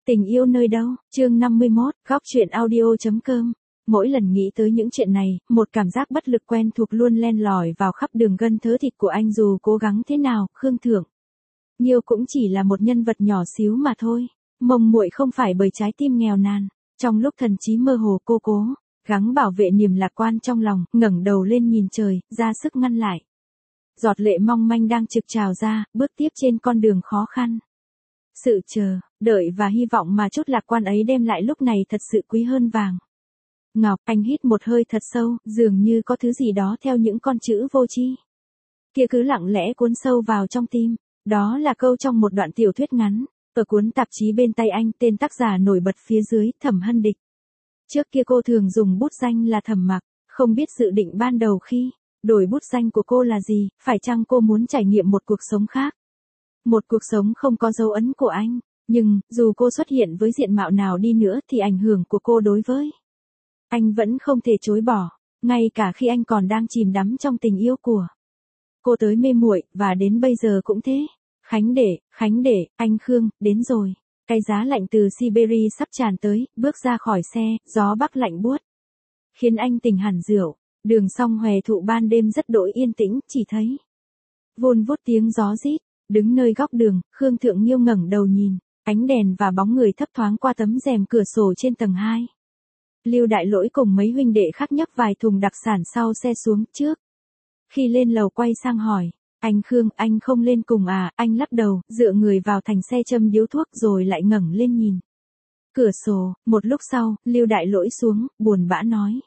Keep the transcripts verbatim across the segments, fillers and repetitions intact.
Tình yêu nơi đâu, chương năm mươi mốt, góc truyện audio.com. Mỗi lần nghĩ tới những chuyện này, một cảm giác bất lực quen thuộc luôn len lỏi vào khắp đường gân thớ thịt của anh dù cố gắng thế nào, Khương Thượng Nhiêu cũng chỉ là một nhân vật nhỏ xíu mà thôi. Mông muội không phải bởi trái tim nghèo nàn. Trong lúc thần trí mơ hồ cô cố gắng bảo vệ niềm lạc quan trong lòng, ngẩng đầu lên nhìn trời, ra sức ngăn lại giọt lệ mong manh đang trực trào ra, bước tiếp trên con đường khó khăn. Sự chờ, đợi và hy vọng mà chút lạc quan ấy đem lại lúc này thật sự quý hơn vàng ngọc. Anh hít một hơi thật sâu, dường như có thứ gì đó theo những con chữ vô tri kia cứ lặng lẽ cuốn sâu vào trong tim. Đó là câu trong một đoạn tiểu thuyết ngắn ở cuốn tạp chí bên tay anh, tên tác giả nổi bật phía dưới, Thẩm Hân Địch. Trước kia cô thường dùng bút danh là Thẩm Mặc, không biết dự định ban đầu khi đổi bút danh của cô là gì, phải chăng cô muốn trải nghiệm một cuộc sống khác, một cuộc sống không có dấu ấn của anh. Nhưng dù cô xuất hiện với diện mạo nào đi nữa thì ảnh hưởng của cô đối với anh vẫn không thể chối bỏ, ngay cả khi anh còn đang chìm đắm trong tình yêu của cô tới mê muội, và đến bây giờ cũng thế. Khánh Đệ, Khánh Đệ, anh Khương, đến rồi. Cái giá lạnh từ Siberia sắp tràn tới, bước ra khỏi xe, gió bắc lạnh buốt khiến anh tỉnh hẳn rượu. Đường song hòe thụ ban đêm rất đỗi yên tĩnh, chỉ thấy vun vút tiếng gió rít. Đứng nơi góc đường, Khương Thượng Nhiêu ngẩng đầu nhìn ánh đèn và bóng người thấp thoáng qua tấm rèm cửa sổ trên tầng hai. Lưu Đại Lỗi cùng mấy huynh đệ khác nhấc vài thùng đặc sản sau xe xuống trước. Khi lên lầu quay sang hỏi, anh Khương, anh không lên cùng à? Anh lắc đầu, dựa người vào thành xe châm điếu thuốc rồi lại ngẩng lên nhìn cửa sổ. Một lúc sau, Lưu Đại Lỗi xuống, buồn bã nói,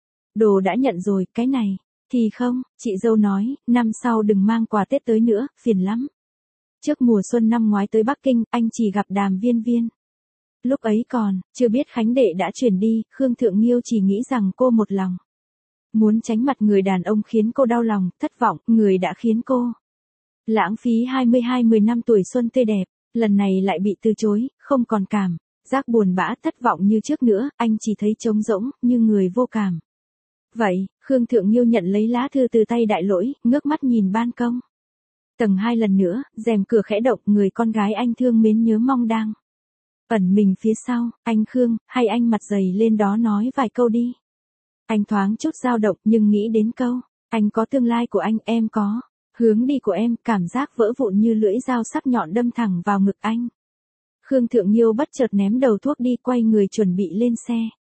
đồ đã nhận rồi, cái này thì không. Chị dâu nói, năm sau đừng mang quà Tết tới nữa, phiền lắm. Trước mùa xuân năm ngoái tới Bắc Kinh, anh chỉ gặp Đàm Viên Viên. Lúc ấy còn chưa biết Khánh Đệ đã chuyển đi. Khương Thượng Nhiêu chỉ nghĩ rằng cô một lòng muốn tránh mặt người đàn ông khiến cô đau lòng, thất vọng, người đã khiến cô lãng phí hai mươi hai mười năm tuổi xuân tươi đẹp. Lần này lại bị từ chối, không còn cảm giác buồn bã thất vọng như trước nữa, anh chỉ thấy trống rỗng, như người vô cảm. Vậy, Khương Thượng Nhiêu nhận lấy lá thư từ tay Đại Lỗi, ngước mắt nhìn ban công tầng hai lần nữa, rèm cửa khẽ động, người con gái anh thương mến nhớ mong đang ẩn mình phía sau. Anh Khương, hay anh mặt dày lên đó nói vài câu đi. Anh thoáng chút dao động, nhưng nghĩ đến câu, anh có tương lai của anh, em có hướng đi của em, cảm giác vỡ vụn như lưỡi dao sắc nhọn đâm thẳng vào ngực anh. Khương Thượng Nhiêu bất chợt ném đầu thuốc đi, quay người chuẩn bị lên xe.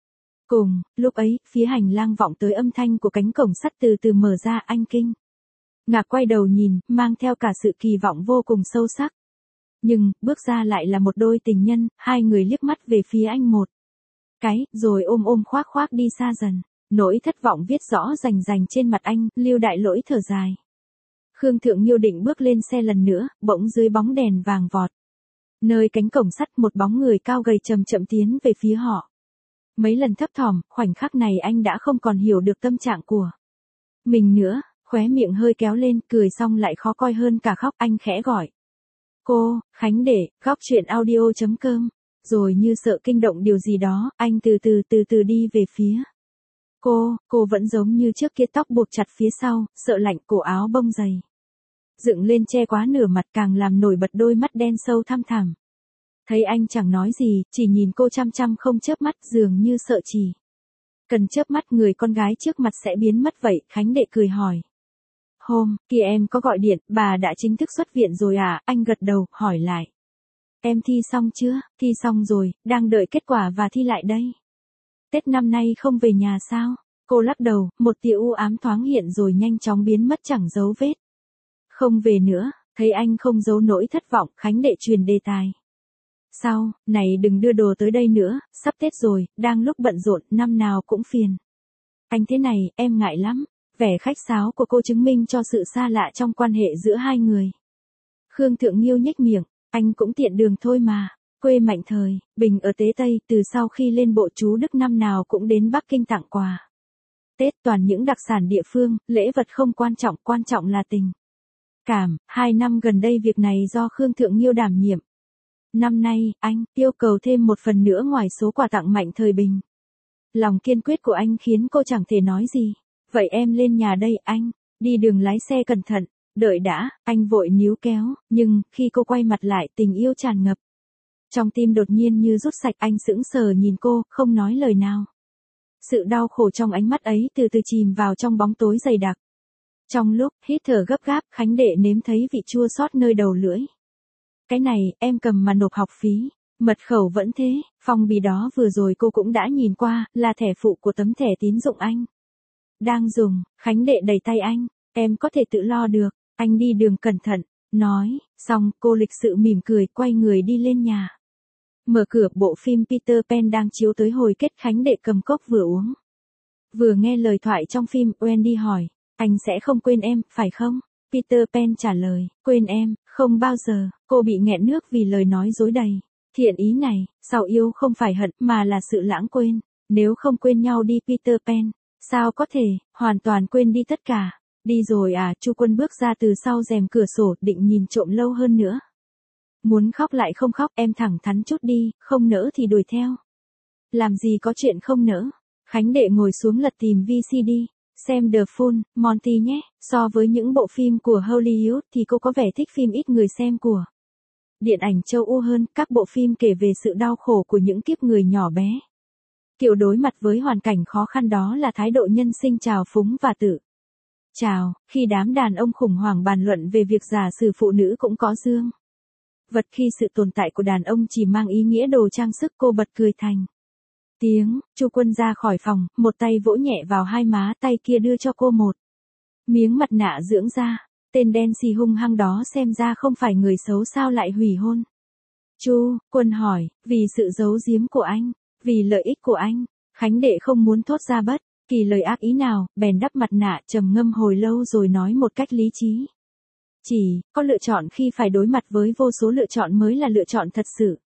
Cùng lúc ấy, phía hành lang vọng tới âm thanh của cánh cổng sắt từ từ mở ra. Anh kinh ngạc quay đầu nhìn, mang theo cả sự kỳ vọng vô cùng sâu sắc. Nhưng, bước ra lại là một đôi tình nhân, hai người liếc mắt về phía anh một cái, rồi ôm ôm khoác khoác đi xa dần. Nỗi thất vọng viết rõ rành rành trên mặt anh. Lưu Đại Lỗi thở dài. Khương Thượng Nhiêu định bước lên xe lần nữa, bỗng dưới bóng đèn vàng vọt nơi cánh cổng sắt, một bóng người cao gầy chậm chậm tiến về phía họ. Mấy lần thấp thỏm, khoảnh khắc này anh đã không còn hiểu được tâm trạng của mình nữa. Khóe miệng hơi kéo lên, cười xong lại khó coi hơn cả khóc. Anh khẽ gọi cô, Khánh Đệ, góc truyện audio.com. Rồi như sợ kinh động điều gì đó, anh từ từ từ từ đi về phía cô. Cô vẫn giống như trước kia, tóc buộc chặt phía sau, sợ lạnh, cổ áo bông dày dựng lên che quá nửa mặt, càng làm nổi bật đôi mắt đen sâu thăm thẳm. Thấy anh chẳng nói gì, chỉ nhìn cô chăm chăm không chớp mắt, dường như sợ chỉ cần chớp mắt người con gái trước mặt sẽ biến mất vậy. Khánh Đệ cười hỏi, hôm kia em có gọi điện, bà đã chính thức xuất viện rồi à? Anh gật đầu, hỏi lại, em thi xong chưa? Thi xong rồi, đang đợi kết quả và thi lại đây. Tết năm nay không về nhà sao? Cô lắc đầu, một tia u ám thoáng hiện rồi nhanh chóng biến mất chẳng dấu vết. Không về nữa. Thấy anh không giấu nỗi thất vọng, Khánh Đệ truyền đề tài. Sau này đừng đưa đồ tới đây nữa, sắp Tết rồi, đang lúc bận rộn, năm nào cũng phiền anh thế này, em ngại lắm. Vẻ khách sáo của cô chứng minh cho sự xa lạ trong quan hệ giữa hai người. Khương Thượng Nhiêu nhếch miệng, anh cũng tiện đường thôi mà. Quê Mạnh Thời, Bình ở Tế Tây, từ sau khi lên bộ chú Đức năm nào cũng đến Bắc Kinh tặng quà Tết, toàn những đặc sản địa phương, lễ vật không quan trọng, quan trọng là tình cảm. Hai năm gần đây việc này do Khương Thượng Nhiêu đảm nhiệm. Năm nay, anh yêu cầu thêm một phần nữa ngoài số quà tặng Mạnh Thời Bình. Lòng kiên quyết của anh khiến cô chẳng thể nói gì. Vậy em lên nhà đây, anh. Đi đường lái xe cẩn thận. Đợi đã, anh vội níu kéo. Nhưng, khi cô quay mặt lại, tình yêu tràn ngập Trong tim đột nhiên như rút sạch, anh sững sờ nhìn cô, không nói lời nào. Sự đau khổ trong ánh mắt ấy từ từ chìm vào trong bóng tối dày đặc. Trong lúc hít thở gấp gáp, Khánh Đệ nếm thấy vị chua xót nơi đầu lưỡi. Cái này, em cầm mà nộp học phí. Mật khẩu vẫn thế, phong bì đó vừa rồi cô cũng đã nhìn qua, là thẻ phụ của tấm thẻ tín dụng anh đang dùng. Khánh Đệ đẩy tay anh, em có thể tự lo được, anh đi đường cẩn thận, nói, xong cô lịch sự mỉm cười quay người đi lên nhà. Mở cửa, bộ phim Peter Pan đang chiếu tới hồi kết. Khánh Đệ cầm cốc vừa uống. Vừa nghe lời thoại trong phim, Wendy hỏi, anh sẽ không quên em, phải không? Peter Pan trả lời, quên em, không bao giờ. Cô bị nghẹn nước vì lời nói dối đầy thiện ý này, sau yêu không phải hận mà là sự lãng quên. Nếu không quên nhau đi Peter Pan, sao có thể hoàn toàn quên đi tất cả? Đi rồi à? Chu Quân bước ra từ sau rèm cửa sổ, định nhìn trộm lâu hơn nữa. Muốn khóc lại không khóc, em thẳng thắn chút đi, không nỡ thì đuổi theo. Làm gì có chuyện không nỡ. Khánh Đệ ngồi xuống lật tìm vê xê đê, xem The Full Monty nhé. So với những bộ phim của Hollywood thì cô có vẻ thích phim ít người xem của điện ảnh châu Âu hơn, các bộ phim kể về sự đau khổ của những kiếp người nhỏ bé. Kiểu đối mặt với hoàn cảnh khó khăn đó là thái độ nhân sinh trào phúng và tự chào, khi đám đàn ông khủng hoảng bàn luận về việc giả sử phụ nữ cũng có dương vật khi sự tồn tại của đàn ông chỉ mang ý nghĩa đồ trang sức. Cô bật cười thành tiếng. Chu Quân ra khỏi phòng, một tay vỗ nhẹ vào hai má, tay kia đưa cho cô một miếng mặt nạ dưỡng da. Tên đen xì hung hăng đó xem ra không phải người xấu, sao lại hủy hôn? Chu Quân hỏi, vì sự giấu giếm của anh, vì lợi ích của anh. Khánh Đệ không muốn thốt ra bất kỳ lời ác ý nào, bèn đắp mặt nạ, trầm ngâm hồi lâu rồi nói một cách lý trí. Chỉ có lựa chọn khi phải đối mặt với vô số lựa chọn mới là lựa chọn thật sự.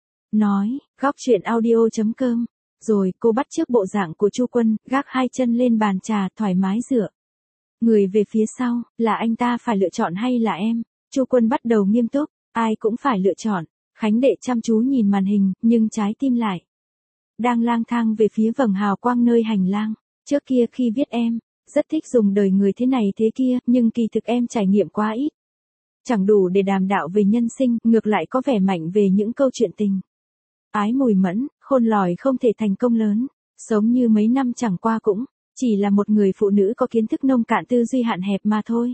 Nói, góc chuyện audio chấm com. Rồi cô bắt chước bộ dạng của Chu Quân, gác hai chân lên bàn trà, thoải mái dựa người về phía sau. Là anh ta phải lựa chọn hay là em? Chu Quân bắt đầu nghiêm túc, ai cũng phải lựa chọn. Khánh Đệ chăm chú nhìn màn hình, nhưng trái tim lại đang lang thang về phía vầng hào quang nơi hành lang. Trước kia khi viết em rất thích dùng đời người thế này thế kia, nhưng kỳ thực em trải nghiệm quá ít. Chẳng đủ để đàm đạo về nhân sinh, ngược lại có vẻ mạnh về những câu chuyện tình ái mùi mẫn, khôn lỏi không thể thành công lớn. Sống như mấy năm chẳng qua cũng chỉ là một người phụ nữ có kiến thức nông cạn, tư duy hạn hẹp mà thôi.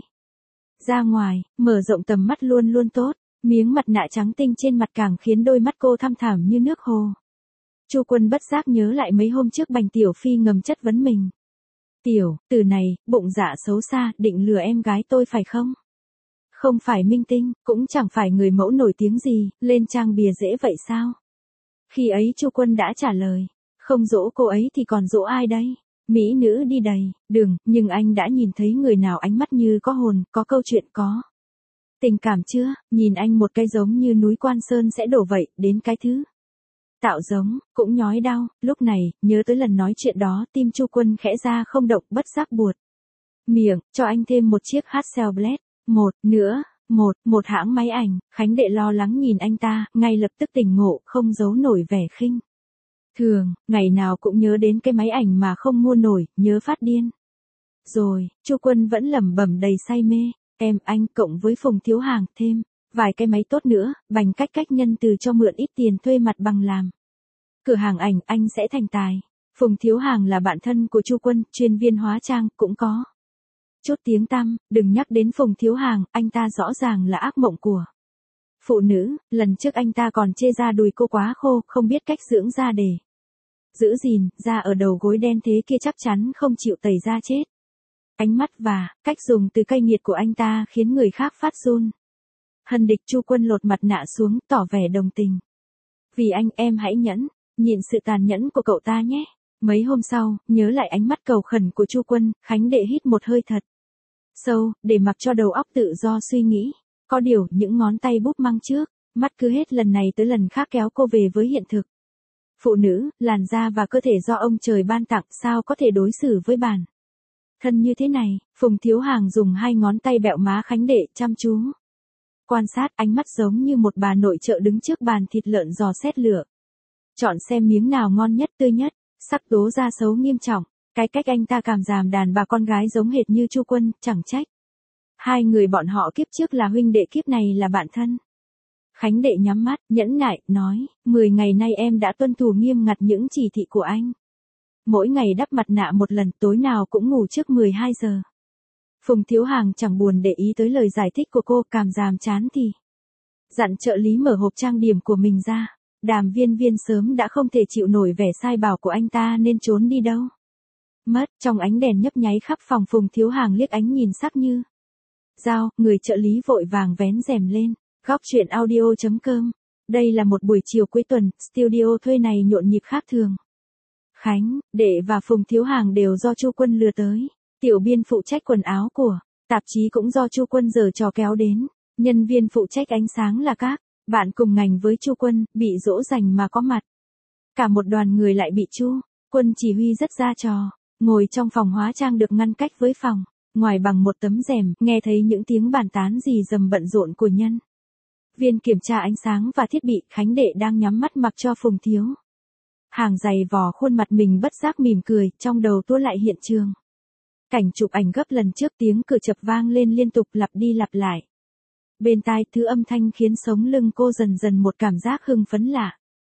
Ra ngoài, mở rộng tầm mắt luôn luôn tốt. Miếng mặt nạ trắng tinh trên mặt càng khiến đôi mắt cô thăm thẳm như nước hồ. Chu Quân bất giác nhớ lại mấy hôm trước Bành Tiểu Phi ngầm chất vấn mình. Tiểu, từ này, bụng dạ xấu xa, định lừa em gái tôi phải không? Không phải minh tinh, cũng chẳng phải người mẫu nổi tiếng gì, lên trang bìa dễ vậy sao? Khi ấy Chu Quân đã trả lời, không dỗ cô ấy thì còn dỗ ai đây? Mỹ nữ đi đầy đường, nhưng anh đã nhìn thấy người nào ánh mắt như có hồn, có câu chuyện, có tình cảm chưa? Nhìn anh một cái giống như núi Quan Sơn sẽ đổ vậy, đến cái thứ tạo giống, cũng nhói đau. Lúc này, nhớ tới lần nói chuyện đó, tim Chu Quân khẽ ra không động, bất giác buột miệng, cho anh thêm một chiếc Hasselblad. Một nữa, một, một hãng máy ảnh. Khánh Đệ lo lắng nhìn anh ta, ngay lập tức tỉnh ngộ, không giấu nổi vẻ khinh thường, ngày nào cũng nhớ đến cái máy ảnh mà không mua nổi, nhớ phát điên. Rồi, Chu Quân vẫn lẩm bẩm đầy say mê, em, anh, cộng với Phùng Thiếu Hàng, thêm vài cái máy tốt nữa, Bành cách cách nhân từ cho mượn ít tiền thuê mặt bằng làm cửa hàng ảnh, anh sẽ thành tài. Phùng Thiếu Hàng là bạn thân của Chu Quân, chuyên viên hóa trang, cũng có chút tiếng tăm. Đừng nhắc đến Phùng Thiếu Hàng, anh ta rõ ràng là ác mộng của phụ nữ. Lần trước anh ta còn chê ra đùi cô quá khô, không biết cách dưỡng da để giữ gìn, da ở đầu gối đen thế kia chắc chắn không chịu tẩy da chết. Ánh mắt và cách dùng từ cay nghiệt của anh ta khiến người khác phát run. Hân địch. Chu Quân lột mặt nạ xuống, tỏ vẻ đồng tình. Vì anh, em hãy nhẫn nhịn sự tàn nhẫn của cậu ta nhé. Mấy hôm sau, nhớ lại ánh mắt cầu khẩn của Chu Quân, Khánh Đệ hít một hơi thật sâu, để mặc cho đầu óc tự do suy nghĩ. Có điều, những ngón tay búp măng trước mắt cứ hết lần này tới lần khác kéo cô về với hiện thực. Phụ nữ, làn da và cơ thể do ông trời ban tặng, sao có thể đối xử với bản thân như thế này? Phùng Thiếu Hàng dùng hai ngón tay bẹo má Khánh Đệ, chăm chú quan sát, ánh mắt giống như một bà nội trợ đứng trước bàn thịt lợn dò xét lựa chọn xem miếng nào ngon nhất, tươi nhất. Sắc tố da xấu nghiêm trọng. Cái cách anh ta cảm giảm đàn bà con gái giống hệt như Chu Quân, chẳng trách hai người bọn họ kiếp trước là huynh đệ, kiếp này là bạn thân. Khánh Đệ nhắm mắt, nhẫn nại, nói, mười ngày nay em đã tuân thủ nghiêm ngặt những chỉ thị của anh. Mỗi ngày đắp mặt nạ một lần, tối nào cũng ngủ trước mười hai giờ. Phùng Thiếu Hàng chẳng buồn để ý tới lời giải thích của cô, cảm giảm chán thì dặn trợ lý mở hộp trang điểm của mình ra. Đàm Viên Viên sớm đã không thể chịu nổi vẻ sai bảo của anh ta nên trốn đi đâu mất. Trong ánh đèn nhấp nháy khắp phòng, Phùng Thiếu Hàng liếc ánh nhìn sắc như dao, người trợ lý vội vàng vén rèm lên. Góc truyện audio chấm com. Đây là một buổi chiều cuối tuần, studio thuê này nhộn nhịp khác thường. Khánh Đệ và Phùng Thiếu Hàng đều do Chu Quân lừa tới. Tiểu biên phụ trách quần áo của tạp chí cũng do Chu Quân giở trò kéo đến. Nhân viên phụ trách ánh sáng là các bạn cùng ngành với Chu Quân, bị dỗ dành mà có mặt. Cả một đoàn người lại bị Chu Quân chỉ huy rất ra trò. Ngồi trong phòng hóa trang được ngăn cách với phòng ngoài bằng một tấm rèm, nghe thấy những tiếng bàn tán rì rầm bận rộn của nhân viên kiểm tra ánh sáng và thiết bị. Khánh Đệ đang nhắm mắt mặc cho Phùng Thiếu Hàng giày vò khuôn mặt mình, bất giác mỉm cười, trong đầu tua lại hiện trường cảnh chụp ảnh gấp lần trước, tiếng cửa chập vang lên liên tục lặp đi lặp lại. Bên tai thứ âm thanh khiến sống lưng cô dần dần một cảm giác hưng phấn lạ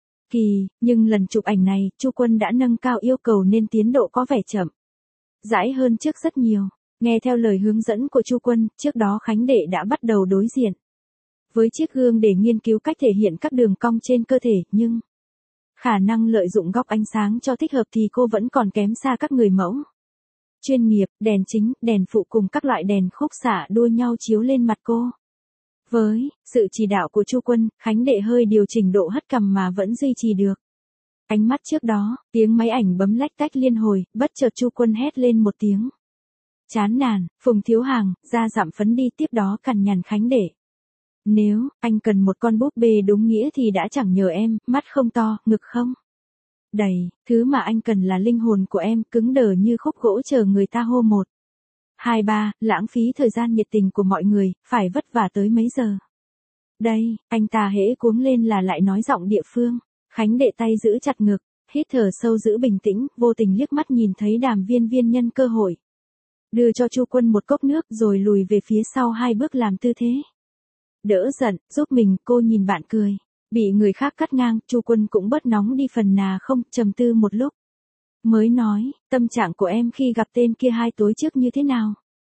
kỳ, nhưng lần chụp ảnh này, Chu Quân đã nâng cao yêu cầu nên tiến độ có vẻ chậm rãi hơn trước rất nhiều. Nghe theo lời hướng dẫn của Chu Quân, trước đó Khánh Đệ đã bắt đầu đối diện với chiếc gương để nghiên cứu cách thể hiện các đường cong trên cơ thể, nhưng khả năng lợi dụng góc ánh sáng cho thích hợp thì cô vẫn còn kém xa các người mẫu chuyên nghiệp. Đèn chính, đèn phụ cùng các loại đèn khúc xạ đua nhau chiếu lên mặt cô. Với sự chỉ đạo của Chu Quân, Khánh Đệ hơi điều chỉnh độ hất cằm mà vẫn duy trì được ánh mắt trước đó. Tiếng máy ảnh bấm lách tách liên hồi, bất chợt Chu Quân hét lên một tiếng chán nản. Phùng Thiếu Hàng ra dặm phấn đi, tiếp đó cằn nhằn Khánh Đệ. Nếu anh cần một con búp bê đúng nghĩa thì đã chẳng nhờ em, mắt không to, ngực không đầy, thứ mà anh cần là linh hồn của em, cứng đờ như khúc gỗ chờ người ta hô một hai ba, lãng phí thời gian nhiệt tình của mọi người, phải vất vả tới mấy giờ. Đây, anh ta hễ cuống lên là lại nói giọng địa phương. Khánh Đệ tay giữ chặt ngực, hít thở sâu giữ bình tĩnh, vô tình liếc mắt nhìn thấy Đàm Viên Viên nhân cơ hội đưa cho Chu Quân một cốc nước, rồi lùi về phía sau hai bước làm tư thế đỡ giận, giúp mình. Cô nhìn bạn cười, bị người khác cắt ngang, Chu Quân cũng bớt nóng đi phần nào không, trầm tư một lúc mới nói, tâm trạng của em khi gặp tên kia hai tối trước như thế nào?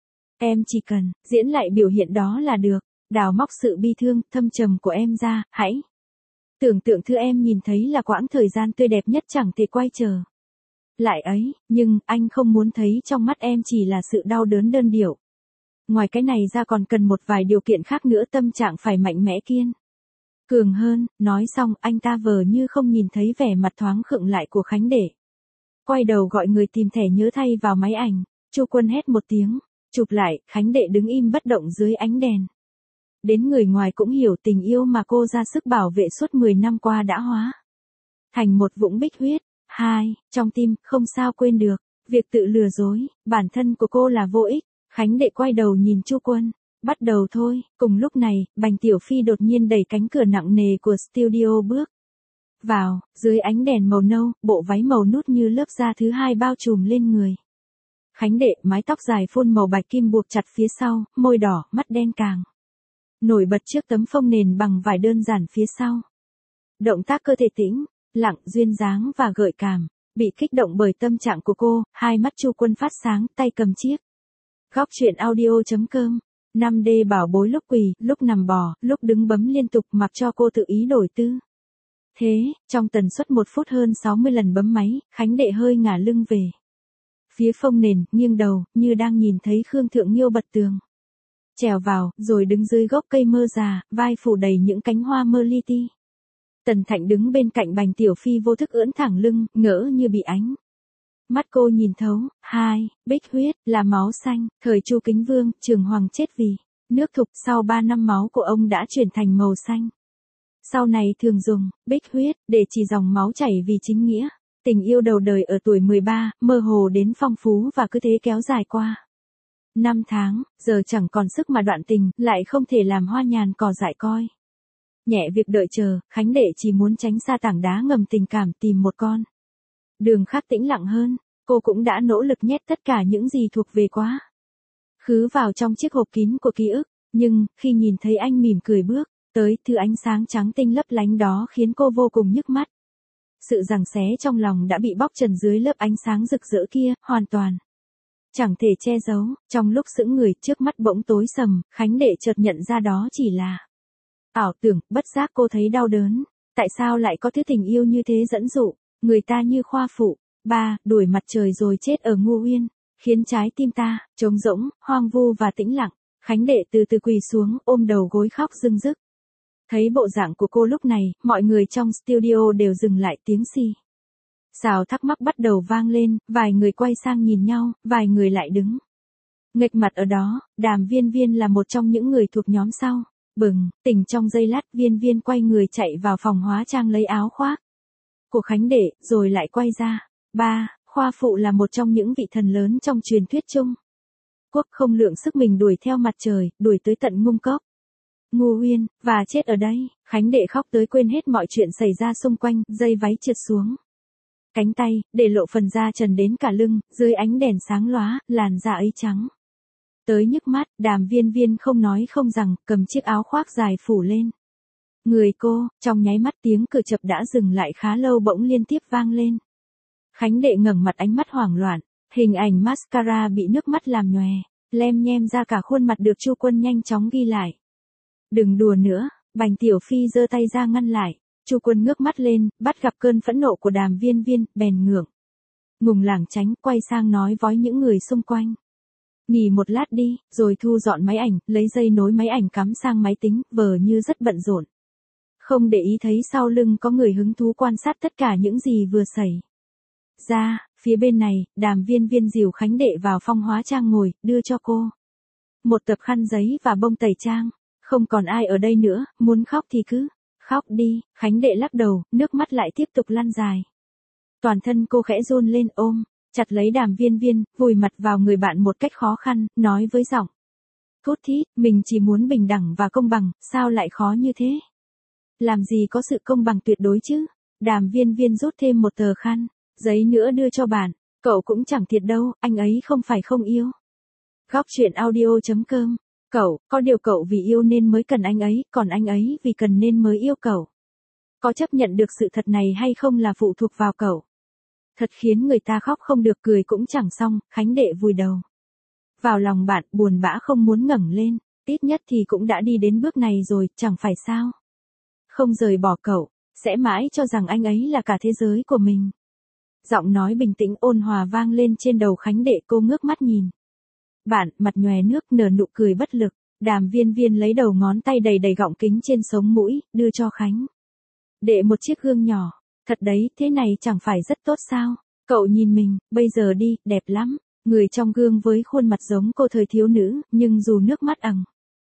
Em chỉ cần diễn lại biểu hiện đó là được, đào móc sự bi thương, thâm trầm của em ra. Hãy tưởng tượng thứ em nhìn thấy là quãng thời gian tươi đẹp nhất chẳng thể quay trở lại ấy, nhưng anh không muốn thấy trong mắt em chỉ là sự đau đớn đơn điệu. Ngoài cái này ra còn cần một vài điều kiện khác nữa, tâm trạng phải mạnh mẽ kiên cường hơn. Nói xong, anh ta vờ như không nhìn thấy vẻ mặt thoáng khựng lại của Khánh Đệ, quay đầu gọi người tìm thẻ nhớ thay vào máy ảnh. Chu Quân hét một tiếng, chụp lại. Khánh Đệ đứng im bất động dưới ánh đèn. Đến người ngoài cũng hiểu tình yêu mà cô ra sức bảo vệ suốt mười năm qua đã hóa thành một vũng bích huyết. Hai, trong tim, không sao quên được việc tự lừa dối bản thân của cô là vô ích. Khánh Đệ quay đầu nhìn Chu Quân, bắt đầu thôi. Cùng lúc này, Bành Tiểu Phi đột nhiên đẩy cánh cửa nặng nề của studio bước vào, dưới ánh đèn màu nâu, bộ váy màu nút như lớp da thứ hai bao trùm lên người Khánh Đệ, mái tóc dài phun màu bạch kim buộc chặt phía sau, môi đỏ, mắt đen càng nổi bật trước tấm phông nền bằng vải đơn giản phía sau. Động tác cơ thể tĩnh lặng, duyên dáng và gợi cảm. Bị kích động bởi tâm trạng của cô, hai mắt Chu Quân phát sáng, tay cầm chiếc góc truyện audio chấm com. năm D bảo bối, lúc quỳ, lúc nằm bò, lúc đứng bấm liên tục, mặc cho cô tự ý đổi tư thế. Trong tần suất một phút hơn sáu mươi lần bấm máy, Khánh Đệ hơi ngả lưng về phía phông nền, nghiêng đầu, như đang nhìn thấy Khương Thượng Nghiêu bật tường trèo vào, rồi đứng dưới gốc cây mơ già, vai phủ đầy những cánh hoa mơ li ti. Tần Thạnh đứng bên cạnh Bành Tiểu Phi vô thức ưỡn thẳng lưng, ngỡ như bị ánh mắt cô nhìn thấu. Hai, bích huyết, là máu xanh. Thời Chu Kính Vương, Trường Hoàng chết vì nước thục, sau ba năm máu của ông đã chuyển thành màu xanh. Sau này thường dùng bích huyết để chỉ dòng máu chảy vì chính nghĩa. Tình yêu đầu đời ở tuổi mười ba, mơ hồ đến phong phú và cứ thế kéo dài qua năm tháng, giờ chẳng còn sức mà đoạn tình, lại không thể làm hoa nhàn cỏ dại coi nhẹ việc đợi chờ. Khánh Đệ chỉ muốn tránh xa tảng đá ngầm tình cảm, tìm một con đường khác tĩnh lặng hơn. Cô cũng đã nỗ lực nhét tất cả những gì thuộc về quá khứ vào trong chiếc hộp kín của ký ức, nhưng khi nhìn thấy anh mỉm cười bước tới, thứ ánh sáng trắng tinh lấp lánh đó khiến cô vô cùng nhức mắt. Sự giằng xé trong lòng đã bị bóc trần dưới lớp ánh sáng rực rỡ kia, hoàn toàn chẳng thể che giấu. Trong lúc sững người, trước mắt bỗng tối sầm, Khánh Đệ chợt nhận ra đó chỉ là ảo tưởng. Bất giác cô thấy đau đớn. Tại sao lại có thứ tình yêu như thế dẫn dụ người ta như khoa phụ? Ba, đuổi mặt trời rồi chết ở Ngô Uyên, khiến trái tim ta trống rỗng, hoang vu và tĩnh lặng. Khánh Đệ từ từ quỳ xuống, ôm đầu gối khóc rưng rức. Thấy bộ dạng của cô lúc này, mọi người trong studio đều dừng lại, tiếng xì xào thắc mắc bắt đầu vang lên, vài người quay sang nhìn nhau, vài người lại đứng nghệch mặt ở đó. Đàm Viên Viên là một trong những người thuộc nhóm sau. Bừng tỉnh trong giây lát, Viên Viên quay người chạy vào phòng hóa trang lấy áo khoác của Khánh Đệ, rồi lại quay ra. Ba, khoa phụ là một trong những vị thần lớn trong truyền thuyết Trung Quốc, không lượng sức mình đuổi theo mặt trời, đuổi tới tận Ngung Cốc, Ngô Uyên, và chết ở đây. Khánh Đệ khóc tới quên hết mọi chuyện xảy ra xung quanh, dây váy trượt xuống cánh tay, để lộ phần da trần đến cả lưng, dưới ánh đèn sáng lóa, làn da ấy trắng tới nhức mắt. Đàm Viên Viên không nói không rằng, cầm chiếc áo khoác dài phủ lên người cô. Trong nháy mắt, tiếng cửa chập đã dừng lại khá lâu bỗng liên tiếp vang lên. Khánh Đệ ngẩng mặt, ánh mắt hoảng loạn, hình ảnh mascara bị nước mắt làm nhòe, lem nhem ra cả khuôn mặt được Chu Quân nhanh chóng ghi lại. Đừng đùa nữa. Bành Tiểu Phi giơ tay ra ngăn lại. Chu Quân ngước mắt lên, bắt gặp cơn phẫn nộ của Đàm Viên Viên, bèn ngượng ngùng lảng tránh, quay sang nói với những người xung quanh: nghỉ một lát đi, rồi thu dọn máy ảnh, lấy dây nối máy ảnh cắm sang máy tính, vờ như rất bận rộn. Không để ý thấy sau lưng có người hứng thú quan sát tất cả những gì vừa xảy ra. Phía bên này, Đàm Viên Viên dìu Khánh Đệ vào phòng hóa trang ngồi, đưa cho cô một tập khăn giấy và bông tẩy trang. Không còn ai ở đây nữa, muốn khóc thì cứ khóc đi. Khánh Đệ lắc đầu, nước mắt lại tiếp tục lăn dài. Toàn thân cô khẽ run lên, ôm chặt lấy Đàm Viên Viên, vùi mặt vào người bạn một cách khó khăn, nói với giọng thút thít: mình chỉ muốn bình đẳng và công bằng, sao lại khó như thế? Làm gì có sự công bằng tuyệt đối chứ? Đàm Viên Viên rút thêm một tờ khăn giấy nữa đưa cho bạn. Cậu cũng chẳng thiệt đâu, anh ấy không phải không yêu. Góc truyện audio chấm com. Cậu, có điều cậu vì yêu nên mới cần anh ấy, còn anh ấy vì cần nên mới yêu cậu. Có chấp nhận được sự thật này hay không là phụ thuộc vào cậu. Thật khiến người ta khóc không được, cười cũng chẳng xong. Khánh Đệ vùi đầu vào lòng bạn, buồn bã không muốn ngẩng lên. Ít nhất thì cũng đã đi đến bước này rồi, chẳng phải sao? Không rời bỏ cậu, sẽ mãi cho rằng anh ấy là cả thế giới của mình. Giọng nói bình tĩnh ôn hòa vang lên trên đầu Khánh Đệ. Cô ngước mắt nhìn bạn, mặt nhòe nước, nở nụ cười bất lực. Đàm Viên Viên lấy đầu ngón tay đầy đầy gọng kính trên sống mũi, đưa cho Khánh Đệ một chiếc gương nhỏ. Thật đấy, thế này chẳng phải rất tốt sao? Cậu nhìn mình, bây giờ đi, đẹp lắm. Người trong gương với khuôn mặt giống cô thời thiếu nữ, nhưng dù nước mắt ẩn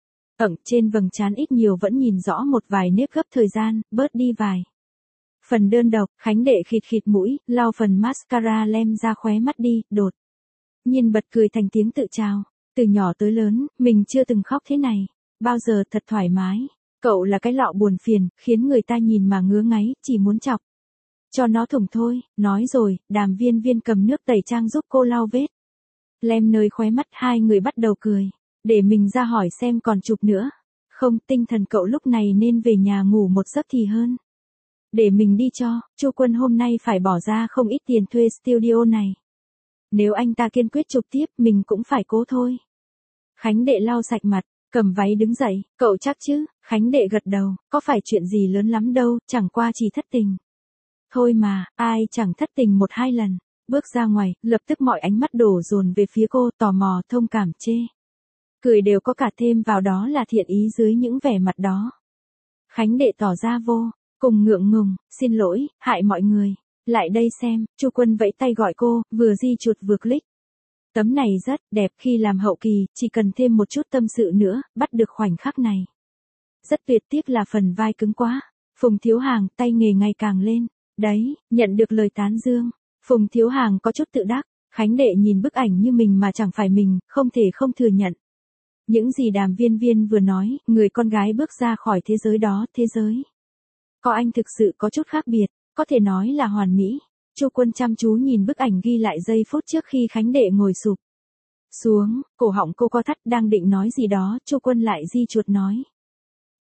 ẩn trên vầng trán ít nhiều vẫn nhìn rõ một vài nếp gấp thời gian, bớt đi vài phần đơn độc. Khánh Đệ khịt khịt mũi, lau phần mascara lem ra khóe mắt đi, đột nhiên bật cười thành tiếng tự trào. Từ nhỏ tới lớn, mình chưa từng khóc thế này bao giờ, thật thoải mái. Cậu là cái lọ buồn phiền, khiến người ta nhìn mà ngứa ngáy, chỉ muốn chọc cho nó thủng thôi. Nói rồi, Đàm Viên Viên cầm nước tẩy trang giúp cô lau vết lem nơi khóe mắt. Hai người bắt đầu cười. Để mình ra hỏi xem còn chụp nữa không, tinh thần cậu lúc này nên về nhà ngủ một giấc thì hơn. Để mình đi cho. Chu Quân hôm nay phải bỏ ra không ít tiền thuê studio này. Nếu anh ta kiên quyết chụp tiếp, mình cũng phải cố thôi. Khánh Đệ lau sạch mặt, cầm váy đứng dậy. Cậu chắc chứ? Khánh Đệ gật đầu. Có phải chuyện gì lớn lắm đâu, chẳng qua chỉ thất tình thôi mà, ai chẳng thất tình một hai lần. Bước ra ngoài, lập tức mọi ánh mắt đổ dồn về phía cô, tò mò, thông cảm, chê cười đều có cả, thêm vào đó là thiện ý dưới những vẻ mặt đó. Khánh Đệ tỏ ra vô cùng ngượng ngùng: xin lỗi, hại mọi người. Lại đây xem. Chu Quân vẫy tay gọi cô, vừa di chuột vừa click. Tấm này rất đẹp, khi làm hậu kỳ, chỉ cần thêm một chút tâm sự nữa, bắt được khoảnh khắc này. Rất tuyệt, tiếc là phần vai cứng quá. Phùng Thiếu Hàng, tay nghề ngày càng lên. Đấy, nhận được lời tán dương. Phùng Thiếu Hàng có chút tự đắc. Khánh Đệ nhìn bức ảnh như mình mà chẳng phải mình, không thể không thừa nhận. Những gì Đàm Viên Viên vừa nói, người con gái bước ra khỏi thế giới đó, thế giới có anh thực sự có chút khác biệt, có thể nói là hoàn mỹ. Chu Quân chăm chú nhìn bức ảnh ghi lại giây phút trước khi Khánh Đệ ngồi sụp xuống, cổ họng cô co thắt, đang định nói gì đó, Chu Quân lại di chuột nói: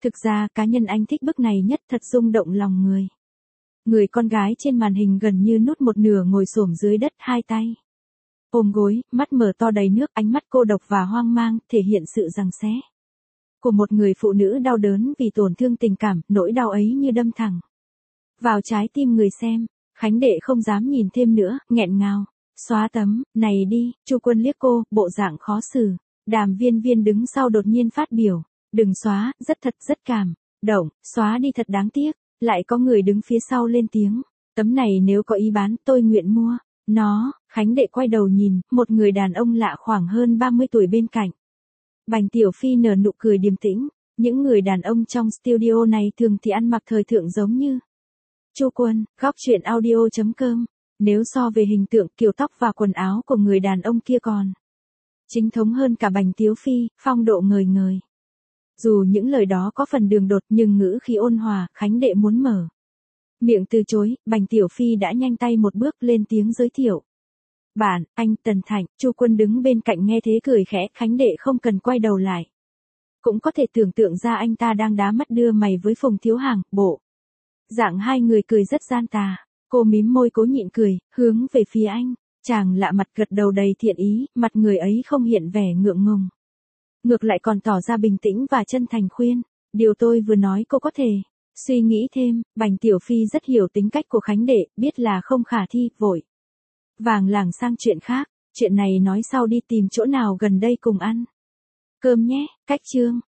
Thực ra cá nhân anh thích bức này nhất, thật rung động lòng người. Người con gái trên màn hình gần như nút một nửa ngồi xổm dưới đất, hai tay ôm gối, mắt mở to đầy nước, ánh mắt cô độc và hoang mang, thể hiện sự giằng xé của một người phụ nữ đau đớn vì tổn thương tình cảm, nỗi đau ấy như đâm thẳng vào trái tim người xem. Khánh Đệ không dám nhìn thêm nữa, nghẹn ngào. Xóa tấm này đi, Chu Quân liếc cô, bộ dạng khó xử. Đàm Viên Viên đứng sau đột nhiên phát biểu. Đừng xóa, rất thật, rất cảm động, xóa đi thật đáng tiếc. Lại có người đứng phía sau lên tiếng. Tấm này nếu có ý bán, tôi nguyện mua nó. Khánh Đệ quay đầu nhìn, một người đàn ông lạ khoảng hơn ba mươi tuổi bên cạnh. Bành Tiểu Phi nở nụ cười điềm tĩnh. Những người đàn ông trong studio này thường thì ăn mặc thời thượng giống như Chu Quân. Góc truyện audio chấm com. Nếu so về hình tượng, kiểu tóc và quần áo của người đàn ông kia còn chính thống hơn cả Bành Tiếu Phi, phong độ ngời ngời. Dù những lời đó có phần đường đột nhưng ngữ khí ôn hòa, Khánh Đệ muốn mở miệng từ chối, Bành Tiểu Phi đã nhanh tay một bước lên tiếng giới thiệu. Bạn, anh Tần Thạnh. Chu Quân đứng bên cạnh nghe thế cười khẽ, Khánh Đệ không cần quay đầu lại. Cũng có thể tưởng tượng ra anh ta đang đá mắt đưa mày với Phùng Thiếu Hàng, bộ dạng hai người cười rất gian tà. Cô mím môi cố nhịn cười, hướng về phía anh. Chàng lạ mặt gật đầu đầy thiện ý, mặt người ấy không hiện vẻ ngượng ngùng. Ngược lại còn tỏ ra bình tĩnh và chân thành khuyên. Điều tôi vừa nói cô có thể suy nghĩ thêm. Bành Tiểu Phi rất hiểu tính cách của Khánh Đệ, biết là không khả thi, vội vàng lảng sang chuyện khác. Chuyện này nói sau đi, tìm chỗ nào gần đây cùng ăn cơm nhé. Cách chương.